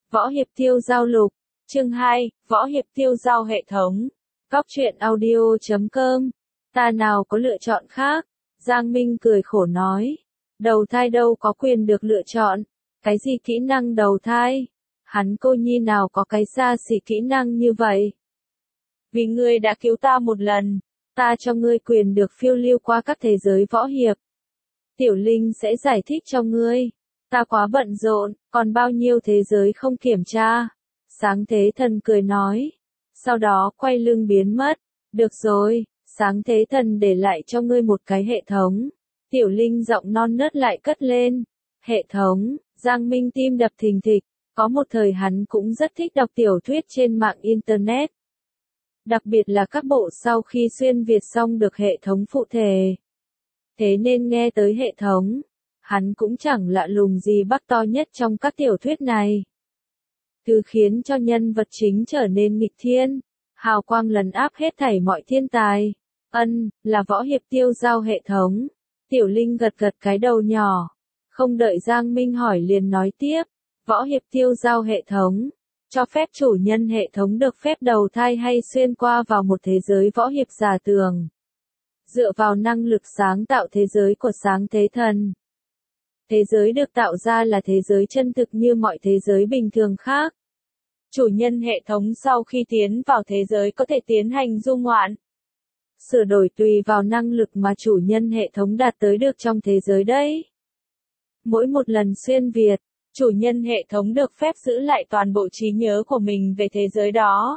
Võ Hiệp Tiêu Giao Lục, chương 2, Võ Hiệp Tiêu Giao hệ thống. Góc truyện audio.com. Ta nào có lựa chọn khác? Giang Minh cười khổ nói. Đầu thai đâu có quyền được lựa chọn. Cái gì kỹ năng đầu thai? Hắn cô nhi nào có cái xa xỉ kỹ năng như vậy? Vì ngươi đã cứu ta một lần, ta cho ngươi quyền được phiêu lưu qua các thế giới võ hiệp. Tiểu Linh sẽ giải thích cho ngươi. Ta quá bận rộn, còn bao nhiêu thế giới không kiểm tra. Sáng Thế Thần cười nói. Sau đó quay lưng biến mất. Được rồi, Sáng Thế Thần để lại cho ngươi một cái hệ thống. Tiểu Linh giọng non nớt lại cất lên. Hệ thống, Giang Minh tim đập thình thịch. Có một thời hắn cũng rất thích đọc tiểu thuyết trên mạng Internet. Đặc biệt là các bộ sau khi xuyên Việt xong được hệ thống phụ thể. Thế nên nghe tới hệ thống, hắn cũng chẳng lạ lùng gì bắc to nhất trong các tiểu thuyết này. Thứ khiến cho nhân vật chính trở nên nghịch thiên, hào quang lấn áp hết thảy mọi thiên tài. Là Võ Hiệp Tiêu Giao hệ thống. Tiểu Linh gật gật cái đầu nhỏ. Không đợi Giang Minh hỏi liền nói tiếp. Võ Hiệp Tiêu Giao hệ thống. Cho phép chủ nhân hệ thống được phép đầu thai hay xuyên qua vào một thế giới võ hiệp giả tưởng. Dựa vào năng lực sáng tạo thế giới của Sáng Thế Thần. Thế giới được tạo ra là thế giới chân thực như mọi thế giới bình thường khác. Chủ nhân hệ thống sau khi tiến vào thế giới có thể tiến hành du ngoạn. Sửa đổi tùy vào năng lực mà chủ nhân hệ thống đạt tới được trong thế giới đấy. Mỗi một lần xuyên Việt, chủ nhân hệ thống được phép giữ lại toàn bộ trí nhớ của mình về thế giới đó.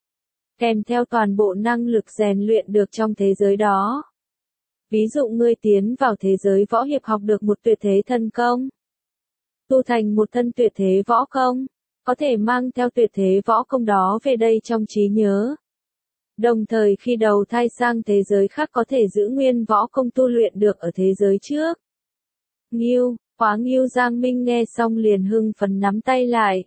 Kèm theo toàn bộ năng lực rèn luyện được trong thế giới đó. Ví dụ ngươi tiến vào thế giới võ hiệp học được một tuyệt thế thần công. Tu thành một thân tuyệt thế võ công. Có thể mang theo tuyệt thế võ công đó về đây trong trí nhớ. Đồng thời khi đầu thai sang thế giới khác có thể giữ nguyên võ công tu luyện được ở thế giới trước. Nghiêu, quá nghiêu. Giang Minh nghe xong liền hưng phấn nắm tay lại.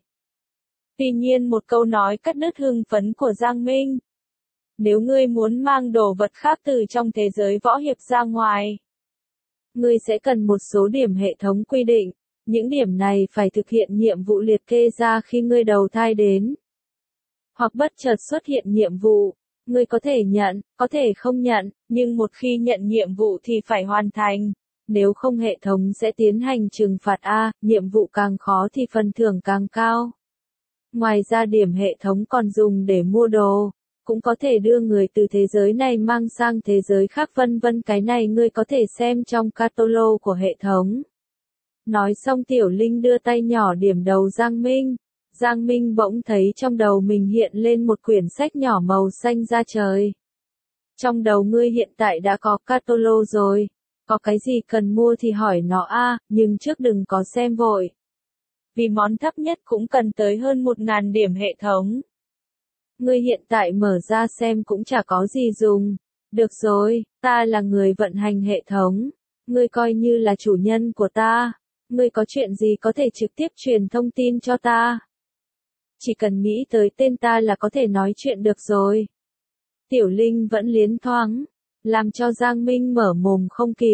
Tuy nhiên một câu nói cắt đứt hưng phấn của Giang Minh. Nếu ngươi muốn mang đồ vật khác từ trong thế giới võ hiệp ra ngoài, ngươi sẽ cần một số điểm hệ thống quy định. Những điểm này phải thực hiện nhiệm vụ liệt kê ra khi ngươi đầu thai đến. Hoặc bất chợt xuất hiện nhiệm vụ, ngươi có thể nhận, có thể không nhận, nhưng một khi nhận nhiệm vụ thì phải hoàn thành. Nếu không hệ thống sẽ tiến hành trừng phạt nhiệm vụ càng khó thì phần thưởng càng cao. Ngoài ra điểm hệ thống còn dùng để mua đồ, cũng có thể đưa người từ thế giới này mang sang thế giới khác vân vân. Cái này ngươi có thể xem trong catalog của hệ thống. Nói xong Tiểu Linh đưa tay nhỏ điểm đầu Giang Minh. Giang Minh bỗng thấy trong đầu mình hiện lên một quyển sách nhỏ màu xanh da trời. Trong đầu ngươi hiện tại đã có catalog rồi. Có cái gì cần mua thì hỏi nó nhưng trước đừng có xem vội. Vì món thấp nhất cũng cần tới hơn 1000 điểm hệ thống. Ngươi hiện tại mở ra xem cũng chả có gì dùng. Được rồi, ta là người vận hành hệ thống. Ngươi coi như là chủ nhân của ta. Ngươi có chuyện gì có thể trực tiếp truyền thông tin cho ta. Chỉ cần nghĩ tới tên ta là có thể nói chuyện được rồi. Tiểu Linh vẫn liến thoáng. Làm cho Giang Minh mở mồm không kịp.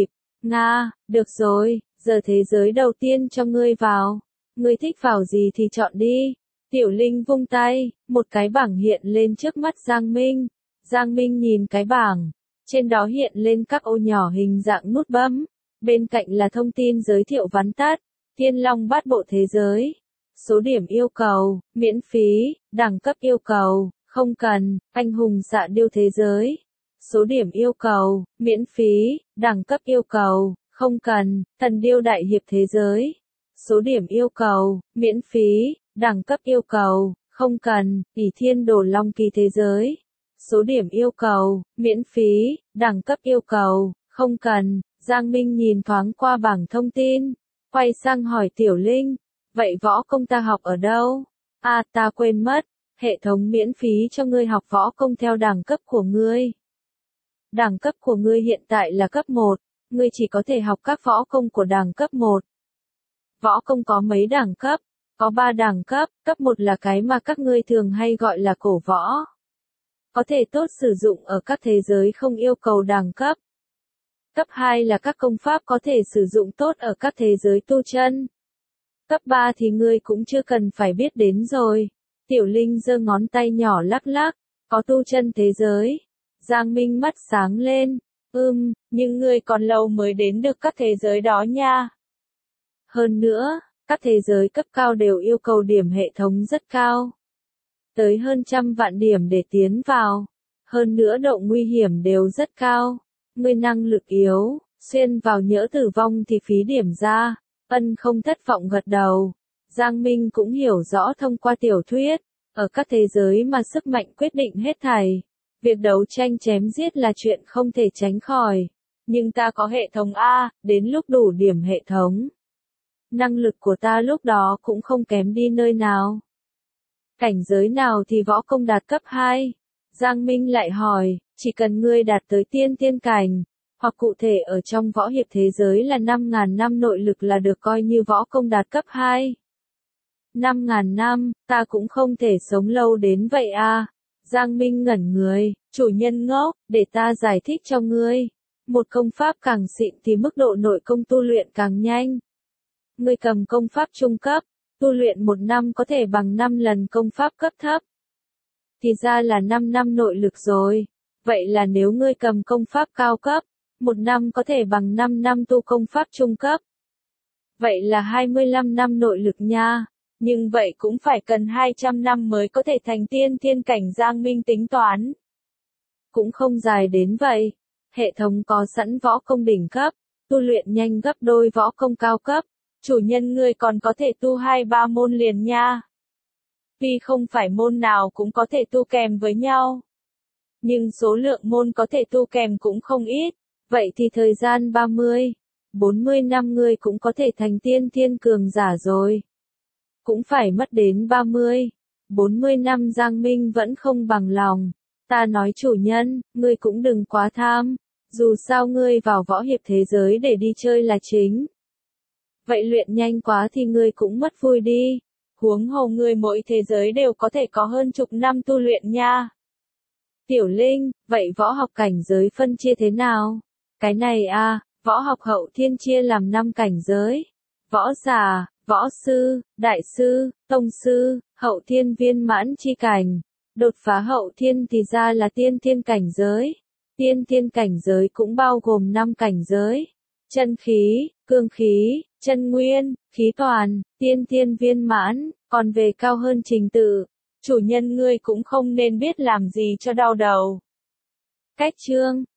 Được rồi, giờ thế giới đầu tiên cho ngươi vào. Ngươi thích vào gì thì chọn đi. Tiểu Linh vung tay, một cái bảng hiện lên trước mắt Giang Minh. Giang Minh nhìn cái bảng. Trên đó hiện lên các ô nhỏ hình dạng nút bấm. Bên cạnh là thông tin giới thiệu vắn tắt. Thiên Long Bát Bộ thế giới. Số điểm yêu cầu, miễn phí. Đẳng cấp yêu cầu, không cần. Anh hùng xạ điêu thế giới. Số điểm yêu cầu, miễn phí. Đẳng cấp yêu cầu, không cần. Thần điêu đại hiệp thế giới. Số điểm yêu cầu, miễn phí. Đẳng cấp yêu cầu, không cần. Ỷ Thiên Đồ Long Kỳ thế giới. Số điểm yêu cầu, miễn phí. Đẳng cấp yêu cầu, không cần. Giang Minh nhìn thoáng qua bảng thông tin. Quay sang hỏi Tiểu Linh. Vậy võ công ta học ở đâu? Ta quên mất. Hệ thống miễn phí cho ngươi học võ công theo đẳng cấp của ngươi. Đẳng cấp của ngươi hiện tại là cấp 1. Ngươi chỉ có thể học các võ công của đẳng cấp 1. Võ công có mấy đẳng cấp? Có 3 đẳng cấp. Cấp 1 là cái mà các ngươi thường hay gọi là cổ võ. Có thể tốt sử dụng ở các thế giới không yêu cầu đẳng cấp. Cấp 2 là các công pháp có thể sử dụng tốt ở các thế giới tu chân. Cấp 3 thì ngươi cũng chưa cần phải biết đến rồi. Tiểu Linh giơ ngón tay nhỏ lắc lắc, có tu chân thế giới. Giang Minh mắt sáng lên, nhưng ngươi còn lâu mới đến được các thế giới đó nha. Hơn nữa, các thế giới cấp cao đều yêu cầu điểm hệ thống rất cao. Tới hơn 100 vạn điểm để tiến vào. Hơn nữa độ nguy hiểm đều rất cao. Ngươi năng lực yếu, xuyên vào nhỡ tử vong thì phí điểm ra. Ân không thất vọng gật đầu. Giang Minh cũng hiểu rõ thông qua tiểu thuyết. Ở các thế giới mà sức mạnh quyết định hết thảy. Việc đấu tranh chém giết là chuyện không thể tránh khỏi. Nhưng ta có hệ thống A, đến lúc đủ điểm hệ thống. Năng lực của ta lúc đó cũng không kém đi nơi nào. Cảnh giới nào thì võ công đạt cấp 2? Giang Minh lại hỏi, chỉ cần ngươi đạt tới tiên cảnh, hoặc cụ thể ở trong võ hiệp thế giới là 5.000 năm nội lực là được coi như võ công đạt cấp 2. 5.000 năm, ta cũng không thể sống lâu đến vậy à. Giang Minh ngẩn người, chủ nhân ngốc, để ta giải thích cho ngươi. Một công pháp càng xịn thì mức độ nội công tu luyện càng nhanh. Ngươi cầm công pháp trung cấp, tu luyện 1 năm có thể bằng 5 lần công pháp cấp thấp. Thì ra là 5 năm nội lực rồi. Vậy là nếu ngươi cầm công pháp cao cấp, 1 năm có thể bằng 5 năm tu công pháp trung cấp. Vậy là 25 năm nội lực nha. Nhưng vậy cũng phải cần 200 năm mới có thể thành tiên cảnh. Giang Minh tính toán. Cũng không dài đến vậy. Hệ thống có sẵn võ công đỉnh cấp, tu luyện nhanh gấp đôi võ công cao cấp. Chủ nhân ngươi còn có thể tu 2-3 môn liền nha. Tuy không phải môn nào cũng có thể tu kèm với nhau. Nhưng số lượng môn có thể tu kèm cũng không ít. Vậy thì thời gian 30-40 năm ngươi cũng có thể thành tiên cường giả rồi. Cũng phải mất đến 30-40 năm. Giang Minh vẫn không bằng lòng. Ta nói chủ nhân, ngươi cũng đừng quá tham. Dù sao ngươi vào võ hiệp thế giới để đi chơi là chính. Vậy luyện nhanh quá thì ngươi cũng mất vui đi. Huống hồ ngươi mỗi thế giới đều có thể có hơn chục năm tu luyện nha. Tiểu Linh, vậy võ học cảnh giới phân chia thế nào? Cái này à, võ học hậu thiên chia làm 5 cảnh giới. Võ giả, võ sư, đại sư, tông sư, hậu thiên viên mãn chi cảnh. Đột phá hậu thiên thì ra là tiên cảnh giới. Tiên cảnh giới cũng bao gồm 5 cảnh giới. Chân khí, cương khí, chân nguyên, khí toàn, tiên viên mãn, còn về cao hơn trình tự. Chủ nhân ngươi cũng không nên biết làm gì cho đau đầu. Cách chương